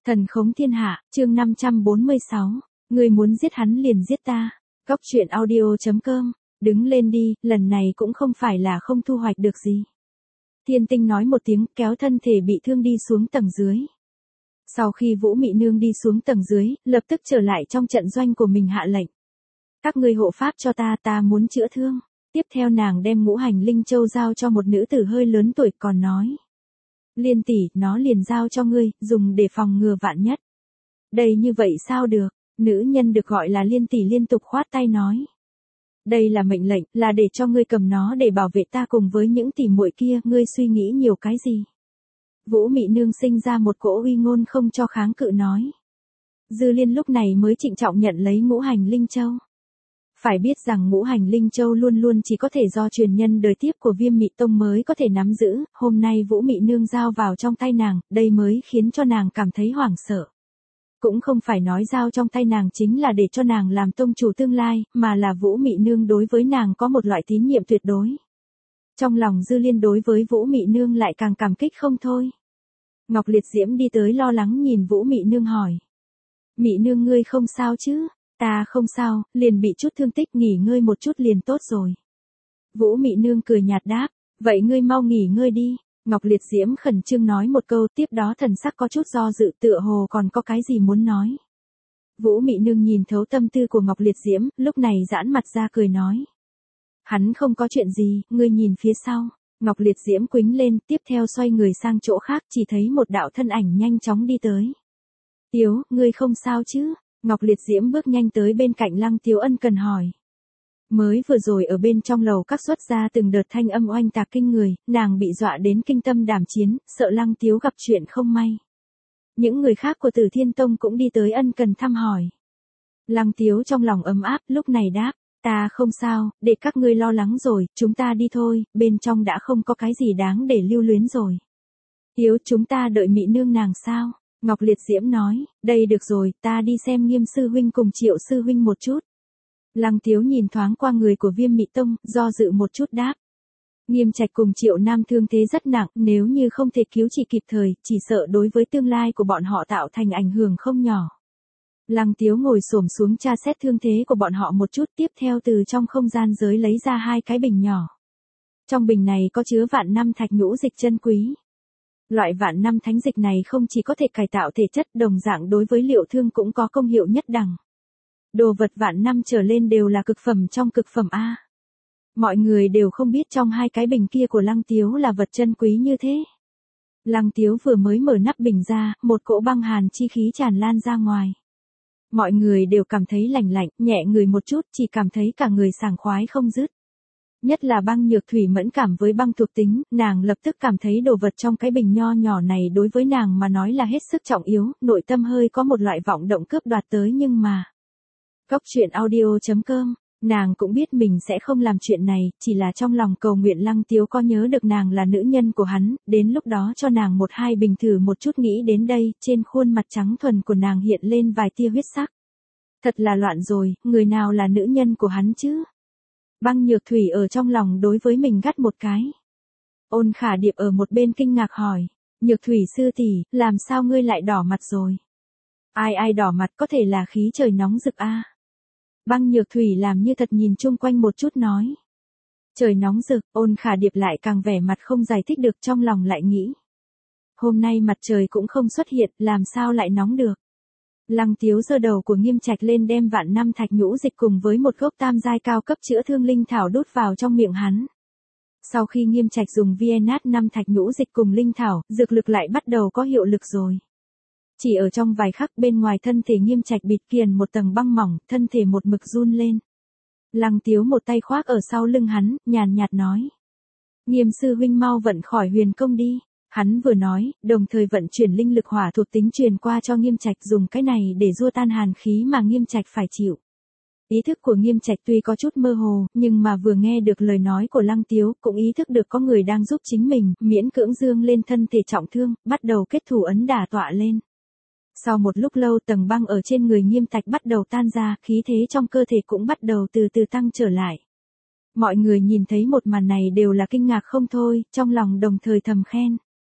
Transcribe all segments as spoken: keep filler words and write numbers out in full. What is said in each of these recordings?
Thần khống thiên hạ, chương năm trăm bốn mươi sáu. Ngươi muốn giết hắn liền giết ta. Góc truyện audio chấm com. Đứng lên đi, lần này cũng không phải là không thu hoạch được gì. Thiên Tinh nói một tiếng, kéo thân thể bị thương đi xuống tầng dưới. Sau khi Vũ Mị Nương đi xuống tầng dưới, lập tức trở lại trong trận doanh của mình hạ lệnh. Các ngươi hộ pháp cho ta, ta muốn chữa thương. Tiếp theo nàng đem ngũ hành linh châu giao cho một nữ tử hơi lớn tuổi, còn nói. Liên tỷ, nó liền giao cho ngươi, dùng để phòng ngừa vạn nhất. Đây như vậy sao được, nữ nhân được gọi là Liên tỷ liên tục khoát tay nói. Đây là mệnh lệnh, là để cho ngươi cầm nó để bảo vệ ta cùng với những tỷ muội kia, ngươi suy nghĩ nhiều cái gì. Vũ Mị Nương sinh ra một cỗ uy ngôn không cho kháng cự nói. Dư Liên lúc này mới trịnh trọng nhận lấy ngũ hành linh châu. Phải biết rằng ngũ hành linh châu luôn luôn chỉ có thể do truyền nhân đời tiếp của Viêm Mị Tông mới có thể nắm giữ, hôm nay Vũ Mị Nương giao vào trong tay nàng, đây mới khiến cho nàng cảm thấy hoảng sợ. Cũng không phải nói giao trong tay nàng chính là để cho nàng làm tông chủ tương lai, mà là Vũ Mị Nương đối với nàng có một loại tín nhiệm tuyệt đối. Trong lòng Dư Liên đối với Vũ Mị Nương lại càng cảm kích không thôi. Ngọc Liệt Diễm đi tới lo lắng nhìn Vũ Mị Nương hỏi. Mị Nương ngươi không sao chứ? Ta không sao, liền bị chút thương tích, nghỉ ngơi một chút liền tốt rồi. Vũ Mị Nương cười nhạt đáp, vậy ngươi mau nghỉ ngơi đi. Ngọc Liệt Diễm khẩn trương nói một câu, tiếp đó thần sắc có chút do dự, tựa hồ còn có cái gì muốn nói. Vũ Mị Nương nhìn thấu tâm tư của Ngọc Liệt Diễm, lúc này giãn mặt ra cười nói. Hắn không có chuyện gì, ngươi nhìn phía sau. Ngọc Liệt Diễm quĩnh lên, tiếp theo xoay người sang chỗ khác, chỉ thấy một đạo thân ảnh nhanh chóng đi tới. Tiếu, ngươi không sao chứ? Ngọc Liệt Diễm bước nhanh tới bên cạnh Lăng Tiếu ân cần hỏi. Mới vừa rồi ở bên trong lầu các xuất ra từng đợt thanh âm oanh tạc kinh người, nàng bị dọa đến kinh tâm đảm chiến, sợ Lăng Tiếu gặp chuyện không may. Những người khác của Tử Thiên Tông cũng đi tới ân cần thăm hỏi. Lăng Tiếu trong lòng ấm áp lúc này đáp, ta không sao, để các ngươi lo lắng rồi, chúng ta đi thôi, bên trong đã không có cái gì đáng để lưu luyến rồi. Tiếu, chúng ta đợi Mị Nương nàng sao? Ngọc Liệt Diễm nói, đây được rồi, ta đi xem Nghiêm sư huynh cùng Triệu sư huynh một chút. Lăng Tiếu nhìn thoáng qua người của Viêm Mị Tông, do dự một chút đáp. Nghiêm Trạch cùng Triệu Nam thương thế rất nặng, nếu như không thể cứu trị kịp thời, chỉ sợ đối với tương lai của bọn họ tạo thành ảnh hưởng không nhỏ. Lăng Tiếu ngồi xổm xuống tra xét thương thế của bọn họ một chút, tiếp theo từ trong không gian giới lấy ra hai cái bình nhỏ. Trong bình này có chứa vạn năm thạch nhũ dịch chân quý. Loại vạn năm thánh dịch này không chỉ có thể cải tạo thể chất, đồng dạng đối với liệu thương cũng có công hiệu nhất đẳng. Đồ vật vạn năm trở lên đều là cực phẩm trong cực phẩm A. Mọi người đều không biết trong hai cái bình kia của Lăng Tiếu là vật chân quý như thế. Lăng Tiếu vừa mới mở nắp bình ra, một cỗ băng hàn chi khí tràn lan ra ngoài. Mọi người đều cảm thấy lạnh lạnh, nhẹ người một chút, chỉ cảm thấy cả người sảng khoái không dứt. Nhất là Băng Nhược Thủy mẫn cảm với băng thuộc tính, nàng lập tức cảm thấy đồ vật trong cái bình nho nhỏ này đối với nàng mà nói là hết sức trọng yếu, nội tâm hơi có một loại vọng động cướp đoạt tới nhưng mà. Góc truyện audio chấm com, nàng cũng biết mình sẽ không làm chuyện này, chỉ là trong lòng cầu nguyện Lăng Tiếu có nhớ được nàng là nữ nhân của hắn, đến lúc đó cho nàng một hai bình thử một chút. Nghĩ đến đây, trên khuôn mặt trắng thuần của nàng hiện lên vài tia huyết sắc. Thật là loạn rồi, người nào là nữ nhân của hắn chứ? Băng Nhược Thủy ở trong lòng đối với mình gắt một cái. Ôn Khả Điệp ở một bên kinh ngạc hỏi, Nhược Thủy sư tỷ, làm sao ngươi lại đỏ mặt rồi? Ai ai đỏ mặt, có thể là khí trời nóng rực a. À? Băng Nhược Thủy làm như thật nhìn chung quanh một chút nói. Trời nóng rực, Ôn Khả Điệp lại càng vẻ mặt không giải thích được, trong lòng lại nghĩ. Hôm nay mặt trời cũng không xuất hiện, làm sao lại nóng được? Lăng Tiếu giơ đầu của Nghiêm Trạch lên đem vạn năm thạch nhũ dịch cùng với một gốc tam giai cao cấp chữa thương linh thảo đút vào trong miệng hắn. Sau khi Nghiêm Trạch dùng viên nát năm thạch nhũ dịch cùng linh thảo, dược lực lại bắt đầu có hiệu lực rồi. Chỉ ở trong vài khắc bên ngoài thân thể Nghiêm Trạch bịt kiền một tầng băng mỏng, thân thể một mực run lên. Lăng Tiếu một tay khoác ở sau lưng hắn, nhàn nhạt nói. Nghiêm sư huynh mau vận khỏi huyền công đi. Hắn vừa nói, đồng thời vận chuyển linh lực hỏa thuộc tính truyền qua cho Nghiêm Trạch, dùng cái này để xua tan hàn khí mà Nghiêm Trạch phải chịu. Ý thức của Nghiêm Trạch tuy có chút mơ hồ, nhưng mà vừa nghe được lời nói của Lăng Tiếu, cũng ý thức được có người đang giúp chính mình, miễn cưỡng dương lên thân thể trọng thương, bắt đầu kết thủ ấn đả tọa lên. Sau một lúc lâu tầng băng ở trên người Nghiêm Trạch bắt đầu tan ra, khí thế trong cơ thể cũng bắt đầu từ từ tăng trở lại. Mọi người nhìn thấy một màn này đều là kinh ngạc không thôi, trong lòng đồng thời thầm khen.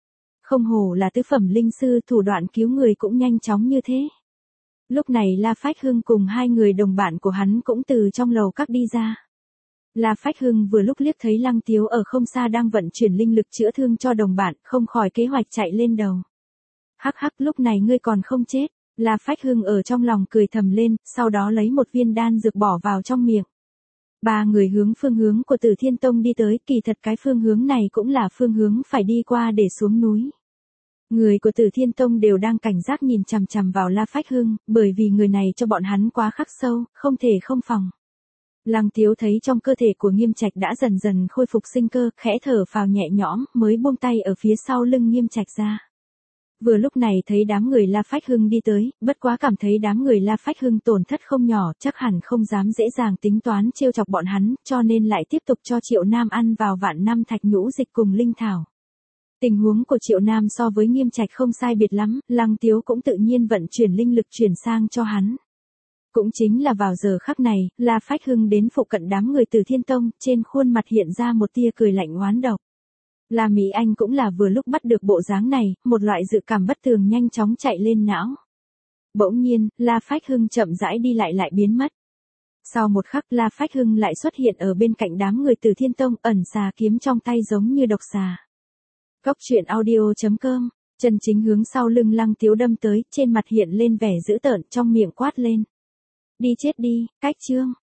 Không hổ là tứ phẩm linh sư, thủ đoạn cứu người cũng nhanh chóng như thế. Lúc này La Phách Hưng cùng hai người đồng bạn của hắn cũng từ trong lầu các đi ra. La Phách Hưng vừa lúc liếc thấy Lăng Tiếu ở không xa đang vận chuyển linh lực chữa thương cho đồng bạn, không khỏi kế hoạch chạy lên đầu. Hắc hắc, lúc này ngươi còn không chết. La Phách Hưng ở trong lòng cười thầm lên, sau đó lấy một viên đan dược bỏ vào trong miệng. Ba người hướng phương hướng của Tử Thiên Tông đi tới, kỳ thật cái phương hướng này cũng là phương hướng phải đi qua để xuống núi. Người của Tử Thiên Tông đều đang cảnh giác nhìn chằm chằm vào La Phách Hưng, bởi vì người này cho bọn hắn quá khắc sâu, không thể không phòng. Lăng Tiếu thấy trong cơ thể của Nghiêm Trạch đã dần dần khôi phục sinh cơ, khẽ thở phào nhẹ nhõm, mới buông tay ở phía sau lưng Nghiêm Trạch ra. Vừa lúc này thấy đám người La Phách Hưng đi tới, bất quá cảm thấy đám người La Phách Hưng tổn thất không nhỏ, chắc hẳn không dám dễ dàng tính toán trêu chọc bọn hắn, cho nên lại tiếp tục cho Triệu Nam ăn vào vạn năm thạch nhũ dịch cùng linh thảo. Tình huống của Triệu Nam so với Nghiêm Trạch không sai biệt lắm, Lăng Tiếu cũng tự nhiên vận chuyển linh lực chuyển sang cho hắn. Cũng chính là vào giờ khắc này, La Phách Hưng đến phụ cận đám người Từ Thiên Tông, trên khuôn mặt hiện ra một tia cười lạnh oán độc. La Mỹ Anh cũng là vừa lúc bắt được bộ dáng này, một loại dự cảm bất thường nhanh chóng chạy lên não. Bỗng nhiên, La Phách Hưng chậm rãi đi lại lại biến mất. Sau một khắc La Phách Hưng lại xuất hiện ở bên cạnh đám người Từ Thiên Tông, ẩn xà kiếm trong tay giống như độc xà. Cốc truyện audio chấm com, chân chính hướng sau lưng Lăng Tiếu đâm tới, trên mặt hiện lên vẻ dữ tợn, trong miệng quát lên. Đi chết đi, cách chương.